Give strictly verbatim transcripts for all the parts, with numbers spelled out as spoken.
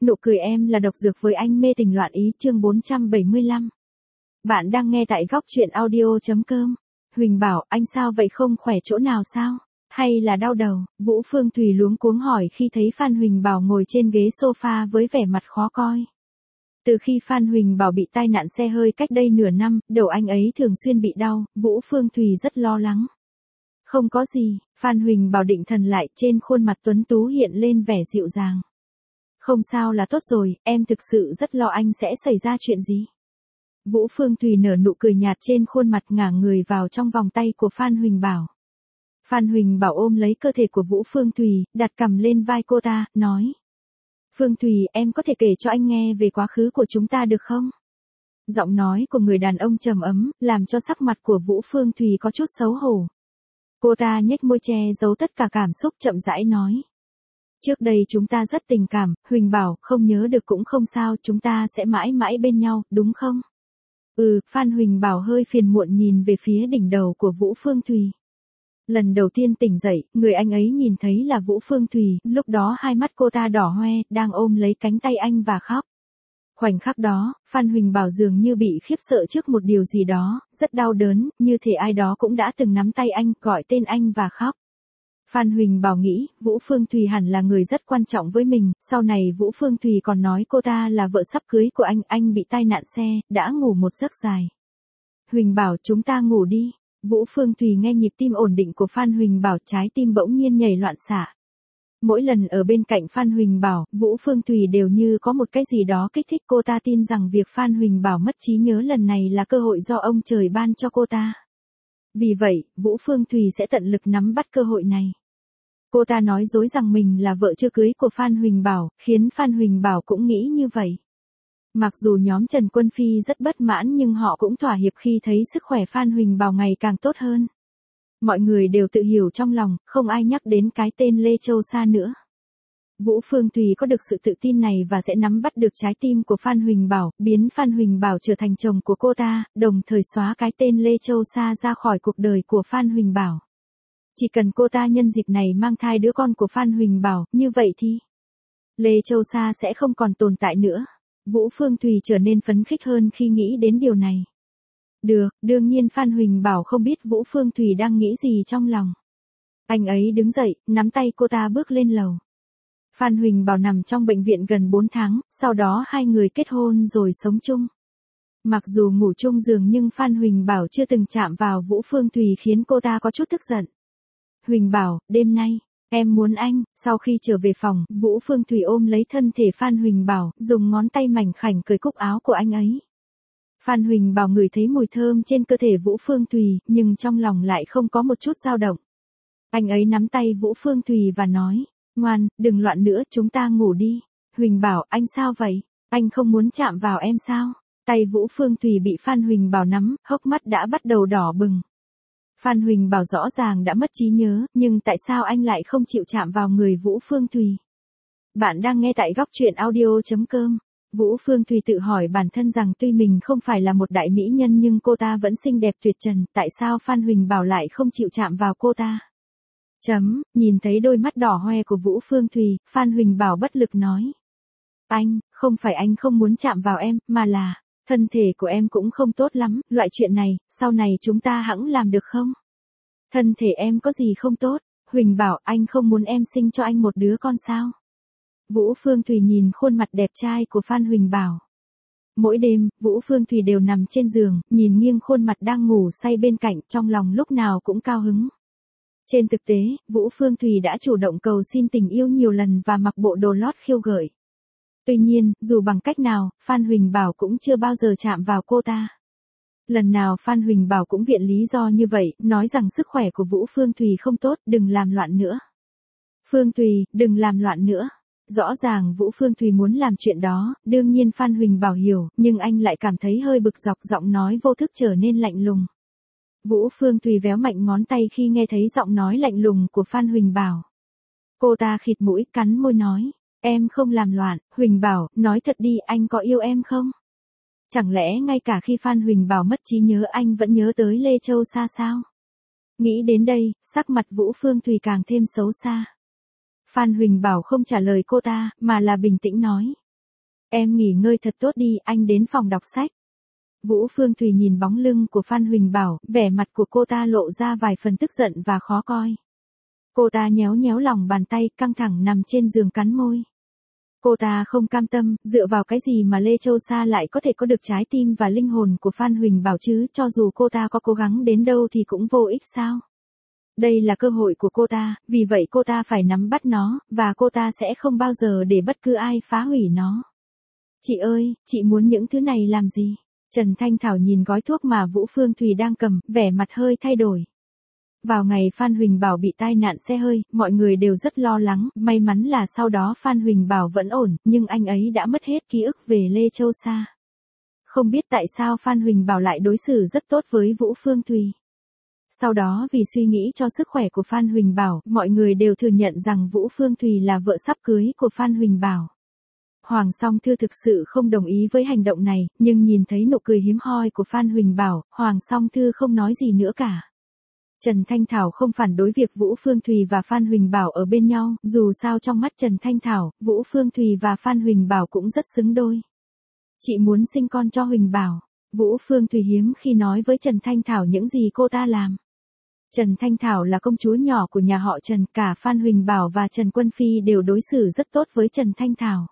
Nụ cười em là độc dược với anh mê tình loạn ý chương bốn trăm bảy mươi lăm. Bạn đang nghe tại góc truyện audio.com. Huỳnh bảo, anh sao vậy, không khỏe chỗ nào sao? Hay là đau đầu? Vũ Phương Thùy luống cuống hỏi khi thấy Phan Huỳnh Bảo ngồi trên ghế sofa với vẻ mặt khó coi. Từ khi Phan Huỳnh Bảo bị tai nạn xe hơi cách đây nửa năm, đầu anh ấy thường xuyên bị đau, Vũ Phương Thùy rất lo lắng. Không có gì, Phan Huỳnh Bảo định thần lại, trên khuôn mặt tuấn tú hiện lên vẻ dịu dàng. Không sao là tốt rồi, em thực sự rất lo anh sẽ xảy ra chuyện gì. Vũ Phương Thùy nở nụ cười nhạt trên khuôn mặt, ngả người vào trong vòng tay của Phan Huỳnh Bảo. Phan Huỳnh Bảo ôm lấy cơ thể của Vũ Phương Thùy, đặt cằm lên vai cô ta, nói. Phương Thùy, em có thể kể cho anh nghe về quá khứ của chúng ta được không? Giọng nói của người đàn ông trầm ấm, làm cho sắc mặt của Vũ Phương Thùy có chút xấu hổ. Cô ta nhếch môi che giấu tất cả cảm xúc, chậm rãi nói. Trước đây chúng ta rất tình cảm, Huỳnh Bảo, không nhớ được cũng không sao, chúng ta sẽ mãi mãi bên nhau, đúng không? Ừ, Phan Huỳnh Bảo hơi phiền muộn nhìn về phía đỉnh đầu của Vũ Phương Thùy. Lần đầu tiên tỉnh dậy, người anh ấy nhìn thấy là Vũ Phương Thùy, lúc đó hai mắt cô ta đỏ hoe, đang ôm lấy cánh tay anh và khóc. Khoảnh khắc đó, Phan Huỳnh Bảo dường như bị khiếp sợ trước một điều gì đó, rất đau đớn, như thể ai đó cũng đã từng nắm tay anh, gọi tên anh và khóc. Phan Huỳnh Bảo nghĩ, Vũ Phương Thùy hẳn là người rất quan trọng với mình, sau này Vũ Phương Thùy còn nói cô ta là vợ sắp cưới của anh, anh bị tai nạn xe, đã ngủ một giấc dài. Huỳnh Bảo, chúng ta ngủ đi. Vũ Phương Thùy nghe nhịp tim ổn định của Phan Huỳnh Bảo, trái tim bỗng nhiên nhảy loạn xạ. Mỗi lần ở bên cạnh Phan Huỳnh Bảo, Vũ Phương Thùy đều như có một cái gì đó kích thích cô ta, tin rằng việc Phan Huỳnh Bảo mất trí nhớ lần này là cơ hội do ông trời ban cho cô ta. Vì vậy, Vũ Phương Thùy sẽ tận lực nắm bắt cơ hội này. Cô ta nói dối rằng mình là vợ chưa cưới của Phan Huỳnh Bảo, khiến Phan Huỳnh Bảo cũng nghĩ như vậy. Mặc dù nhóm Trần Quân Phi rất bất mãn nhưng họ cũng thỏa hiệp khi thấy sức khỏe Phan Huỳnh Bảo ngày càng tốt hơn. Mọi người đều tự hiểu trong lòng, không ai nhắc đến cái tên Lê Châu Sa nữa. Vũ Phương Thùy có được sự tự tin này và sẽ nắm bắt được trái tim của Phan Huỳnh Bảo, biến Phan Huỳnh Bảo trở thành chồng của cô ta, đồng thời xóa cái tên Lê Châu Sa ra khỏi cuộc đời của Phan Huỳnh Bảo. Chỉ cần cô ta nhân dịp này mang thai đứa con của Phan Huỳnh Bảo, như vậy thì Lê Châu Sa sẽ không còn tồn tại nữa. Vũ Phương Thùy trở nên phấn khích hơn khi nghĩ đến điều này. Được, đương nhiên Phan Huỳnh Bảo không biết Vũ Phương Thùy đang nghĩ gì trong lòng. Anh ấy đứng dậy, nắm tay cô ta bước lên lầu. Phan Huỳnh Bảo nằm trong bệnh viện gần bốn tháng, sau đó hai người kết hôn rồi sống chung. Mặc dù ngủ chung giường nhưng Phan Huỳnh Bảo chưa từng chạm vào Vũ Phương Thùy khiến cô ta có chút tức giận. Huỳnh Bảo, đêm nay, em muốn anh. Sau khi trở về phòng, Vũ Phương Thùy ôm lấy thân thể Phan Huỳnh Bảo, dùng ngón tay mảnh khảnh cởi cúc áo của anh ấy. Phan Huỳnh Bảo ngửi thấy mùi thơm trên cơ thể Vũ Phương Thùy, nhưng trong lòng lại không có một chút dao động. Anh ấy nắm tay Vũ Phương Thùy và nói, ngoan, đừng loạn nữa, chúng ta ngủ đi. Huỳnh Bảo, anh sao vậy? Anh không muốn chạm vào em sao? Tay Vũ Phương Thùy bị Phan Huỳnh Bảo nắm, hốc mắt đã bắt đầu đỏ bừng. Phan Huỳnh Bảo rõ ràng đã mất trí nhớ, nhưng tại sao anh lại không chịu chạm vào người Vũ Phương Thùy? Bạn đang nghe tại góc truyện audio.com. Vũ Phương Thùy tự hỏi bản thân rằng tuy mình không phải là một đại mỹ nhân nhưng cô ta vẫn xinh đẹp tuyệt trần, tại sao Phan Huỳnh Bảo lại không chịu chạm vào cô ta? Chấm, nhìn thấy đôi mắt đỏ hoe của Vũ Phương Thùy, Phan Huỳnh Bảo bất lực nói. Anh, không phải anh không muốn chạm vào em, mà là, thân thể của em cũng không tốt lắm, loại chuyện này, sau này chúng ta hẵng làm được không? Thân thể em có gì không tốt? Huỳnh Bảo, anh không muốn em sinh cho anh một đứa con sao? Vũ Phương Thùy nhìn khuôn mặt đẹp trai của Phan Huỳnh Bảo. Mỗi đêm, Vũ Phương Thùy đều nằm trên giường, nhìn nghiêng khuôn mặt đang ngủ say bên cạnh, trong lòng lúc nào cũng cao hứng. Trên thực tế, Vũ Phương Thùy đã chủ động cầu xin tình yêu nhiều lần và mặc bộ đồ lót khiêu gợi. Tuy nhiên, dù bằng cách nào, Phan Huỳnh Bảo cũng chưa bao giờ chạm vào cô ta. Lần nào Phan Huỳnh Bảo cũng viện lý do như vậy, nói rằng sức khỏe của Vũ Phương Thùy không tốt, đừng làm loạn nữa. Phương Thùy, đừng làm loạn nữa. Rõ ràng Vũ Phương Thùy muốn làm chuyện đó, đương nhiên Phan Huỳnh Bảo hiểu, nhưng anh lại cảm thấy hơi bực dọc, giọng nói vô thức trở nên lạnh lùng. Vũ Phương Thùy véo mạnh ngón tay khi nghe thấy giọng nói lạnh lùng của Phan Huỳnh Bảo. Cô ta khịt mũi, cắn môi nói, em không làm loạn. Huỳnh Bảo, nói thật đi, anh có yêu em không? Chẳng lẽ ngay cả khi Phan Huỳnh Bảo mất trí nhớ anh vẫn nhớ tới Lê Châu Sa sao? Nghĩ đến đây, sắc mặt Vũ Phương Thùy càng thêm xấu xa. Phan Huỳnh Bảo không trả lời cô ta, mà là bình tĩnh nói. Em nghỉ ngơi thật tốt đi, anh đến phòng đọc sách. Vũ Phương Thùy nhìn bóng lưng của Phan Huỳnh Bảo, vẻ mặt của cô ta lộ ra vài phần tức giận và khó coi. Cô ta nhéo nhéo lòng bàn tay, căng thẳng nằm trên giường cắn môi. Cô ta không cam tâm, dựa vào cái gì mà Lê Châu Sa lại có thể có được trái tim và linh hồn của Phan Huỳnh Bảo chứ, cho dù cô ta có cố gắng đến đâu thì cũng vô ích sao. Đây là cơ hội của cô ta, vì vậy cô ta phải nắm bắt nó, và cô ta sẽ không bao giờ để bất cứ ai phá hủy nó. Chị ơi, chị muốn những thứ này làm gì? Trần Thanh Thảo nhìn gói thuốc mà Vũ Phương Thùy đang cầm, vẻ mặt hơi thay đổi. Vào ngày Phan Huỳnh Bảo bị tai nạn xe hơi, mọi người đều rất lo lắng, may mắn là sau đó Phan Huỳnh Bảo vẫn ổn, nhưng anh ấy đã mất hết ký ức về Lê Châu Sa. Không biết tại sao Phan Huỳnh Bảo lại đối xử rất tốt với Vũ Phương Thùy. Sau đó vì suy nghĩ cho sức khỏe của Phan Huỳnh Bảo, mọi người đều thừa nhận rằng Vũ Phương Thùy là vợ sắp cưới của Phan Huỳnh Bảo. Hoàng Song Thư thực sự không đồng ý với hành động này, nhưng nhìn thấy nụ cười hiếm hoi của Phan Huỳnh Bảo, Hoàng Song Thư không nói gì nữa cả. Trần Thanh Thảo không phản đối việc Vũ Phương Thùy và Phan Huỳnh Bảo ở bên nhau, dù sao trong mắt Trần Thanh Thảo, Vũ Phương Thùy và Phan Huỳnh Bảo cũng rất xứng đôi. Chị muốn sinh con cho Huỳnh Bảo. Vũ Phương Thùy hiếm khi nói với Trần Thanh Thảo những gì cô ta làm. Trần Thanh Thảo là công chúa nhỏ của nhà họ Trần, cả Phan Huỳnh Bảo và Trần Quân Phi đều đối xử rất tốt với Trần Thanh Thảo.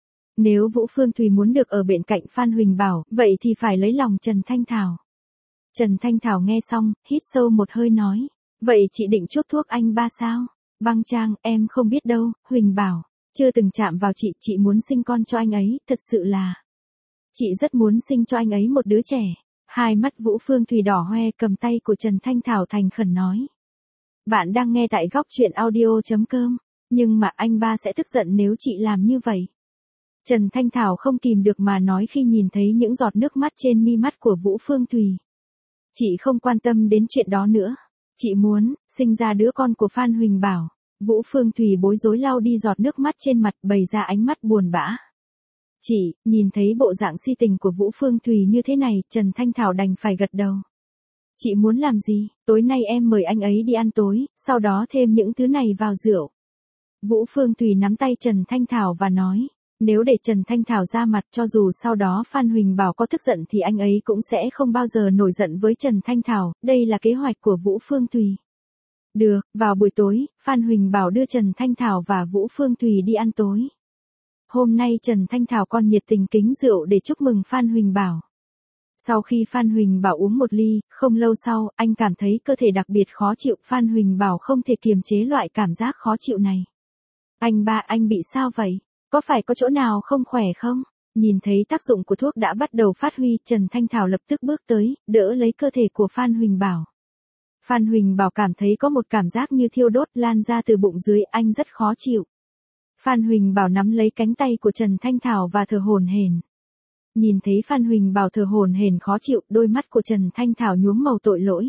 Nếu Vũ Phương Thùy muốn được ở bên cạnh Phan Huỳnh Bảo, vậy thì phải lấy lòng Trần Thanh Thảo. Trần Thanh Thảo nghe xong, hít sâu một hơi nói. Vậy chị định chốt thuốc anh ba sao? Băng Trang, em không biết đâu, Huỳnh Bảo. Chưa từng chạm vào chị, chị muốn sinh con cho anh ấy, thật sự là. Chị rất muốn sinh cho anh ấy một đứa trẻ. Hai mắt Vũ Phương Thùy đỏ hoe, cầm tay của Trần Thanh Thảo thành khẩn nói. Bạn đang nghe tại góc truyện audio.com. Nhưng mà anh ba sẽ tức giận nếu chị làm như vậy. Trần Thanh Thảo không kìm được mà nói khi nhìn thấy những giọt nước mắt trên mi mắt của Vũ Phương Thùy. Chị không quan tâm đến chuyện đó nữa. Chị muốn sinh ra đứa con của Phan Huỳnh Bảo. Vũ Phương Thùy bối rối lau đi giọt nước mắt trên mặt, bày ra ánh mắt buồn bã. Chị, nhìn thấy bộ dạng si tình của Vũ Phương Thùy như thế này, Trần Thanh Thảo đành phải gật đầu. Chị muốn làm gì? Tối nay em mời anh ấy đi ăn tối, sau đó thêm những thứ này vào rượu. Vũ Phương Thùy nắm tay Trần Thanh Thảo và nói. Nếu để Trần Thanh Thảo ra mặt, cho dù sau đó Phan Huỳnh Bảo có tức giận thì anh ấy cũng sẽ không bao giờ nổi giận với Trần Thanh Thảo, đây là kế hoạch của Vũ Phương Thùy. Được, vào buổi tối, Phan Huỳnh Bảo đưa Trần Thanh Thảo và Vũ Phương Thùy đi ăn tối. Hôm nay Trần Thanh Thảo còn nhiệt tình kính rượu để chúc mừng Phan Huỳnh Bảo. Sau khi Phan Huỳnh Bảo uống một ly, không lâu sau, anh cảm thấy cơ thể đặc biệt khó chịu, Phan Huỳnh Bảo không thể kiềm chế loại cảm giác khó chịu này. Anh ba, anh bị sao vậy? Có phải có chỗ nào không khỏe không? Nhìn thấy tác dụng của thuốc đã bắt đầu phát huy, Trần Thanh Thảo lập tức bước tới, đỡ lấy cơ thể của Phan Huỳnh Bảo. Phan Huỳnh Bảo cảm thấy có một cảm giác như thiêu đốt lan ra từ bụng dưới, anh rất khó chịu. Phan Huỳnh Bảo nắm lấy cánh tay của Trần Thanh Thảo và thở hổn hển. Nhìn thấy Phan Huỳnh Bảo thở hổn hển khó chịu, đôi mắt của Trần Thanh Thảo nhuốm màu tội lỗi.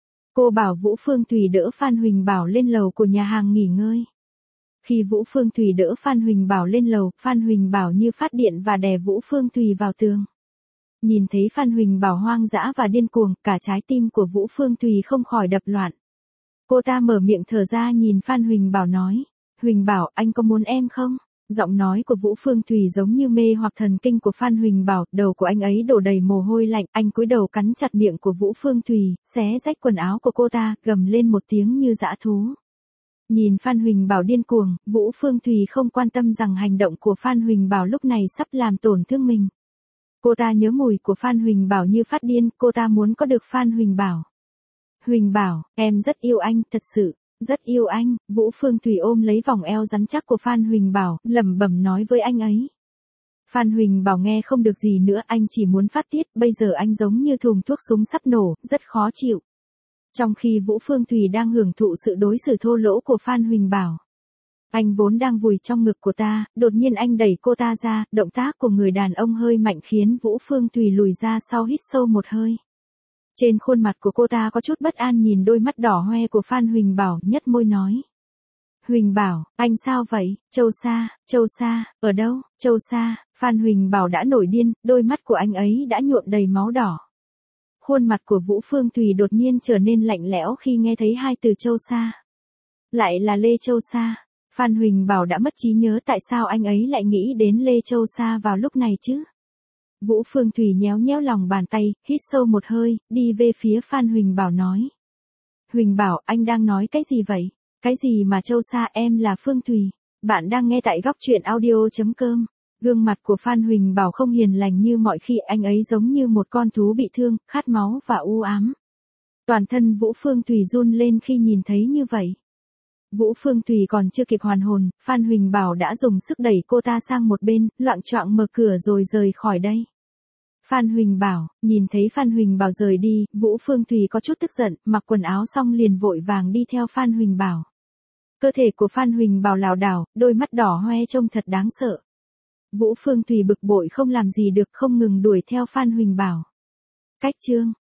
Cô bảo Vũ Phương Thùy đỡ Phan Huỳnh Bảo lên lầu của nhà hàng nghỉ ngơi. Khi Vũ Phương Thùy đỡ Phan Huỳnh Bảo lên lầu, Phan Huỳnh Bảo như phát điện và đè Vũ Phương Thùy vào tường. Nhìn thấy Phan Huỳnh Bảo hoang dã và điên cuồng, cả trái tim của Vũ Phương Thùy không khỏi đập loạn. Cô ta mở miệng thở ra nhìn Phan Huỳnh Bảo nói. Huỳnh Bảo, anh có muốn em không? Giọng nói của Vũ Phương Thùy giống như mê hoặc thần kinh của Phan Huỳnh Bảo, đầu của anh ấy đổ đầy mồ hôi lạnh, anh cúi đầu cắn chặt miệng của Vũ Phương Thùy, xé rách quần áo của cô ta, gầm lên một tiếng như dã thú. Nhìn Phan Huỳnh Bảo điên cuồng, Vũ Phương Thùy không quan tâm rằng hành động của Phan Huỳnh Bảo lúc này sắp làm tổn thương mình. Cô ta nhớ mùi của Phan Huỳnh Bảo như phát điên, cô ta muốn có được Phan Huỳnh Bảo. Huỳnh Bảo, em rất yêu anh, thật sự, rất yêu anh. Vũ Phương Thùy ôm lấy vòng eo rắn chắc của Phan Huỳnh Bảo, lẩm bẩm nói với anh ấy. Phan Huỳnh Bảo nghe không được gì nữa, anh chỉ muốn phát tiết, bây giờ anh giống như thùng thuốc súng sắp nổ, rất khó chịu. Trong khi Vũ Phương Thùy đang hưởng thụ sự đối xử thô lỗ của Phan Huỳnh Bảo. Anh vốn đang vùi trong ngực của ta, đột nhiên anh đẩy cô ta ra, động tác của người đàn ông hơi mạnh khiến Vũ Phương Thùy lùi ra sau hít sâu một hơi. Trên khuôn mặt của cô ta có chút bất an nhìn đôi mắt đỏ hoe của Phan Huỳnh Bảo, nhếch môi nói. Huỳnh Bảo, anh sao vậy? Châu Sa, Châu Sa, ở đâu? Châu Sa, Phan Huỳnh Bảo đã nổi điên, đôi mắt của anh ấy đã nhuộm đầy máu đỏ. Khuôn mặt của Vũ Phương Thùy đột nhiên trở nên lạnh lẽo khi nghe thấy hai từ Châu Sa. Lại là Lê Châu Sa. Phan Huỳnh Bảo đã mất trí nhớ tại sao anh ấy lại nghĩ đến Lê Châu Sa vào lúc này chứ? Vũ Phương Thùy nhéo nhéo lòng bàn tay, hít sâu một hơi, đi về phía Phan Huỳnh Bảo nói. Huỳnh Bảo, anh đang nói cái gì vậy? Cái gì mà Châu Sa, em là Phương Thùy. Bạn đang nghe tại góc truyện audio chấm com. Gương mặt của Phan Huỳnh Bảo không hiền lành như mọi khi, anh ấy giống như một con thú bị thương, khát máu và u ám. Toàn thân Vũ Phương Thùy run lên khi nhìn thấy như vậy. Vũ Phương Thùy còn chưa kịp hoàn hồn, Phan Huỳnh Bảo đã dùng sức đẩy cô ta sang một bên, loạng choạng mở cửa rồi rời khỏi đây. Phan Huỳnh Bảo, nhìn thấy Phan Huỳnh Bảo rời đi, Vũ Phương Thùy có chút tức giận, mặc quần áo xong liền vội vàng đi theo Phan Huỳnh Bảo. Cơ thể của Phan Huỳnh Bảo lảo đảo, đôi mắt đỏ hoe trông thật đáng sợ. Vũ Phương Thùy bực bội không làm gì được, không ngừng đuổi theo Phan Huỳnh Bảo. Cách chương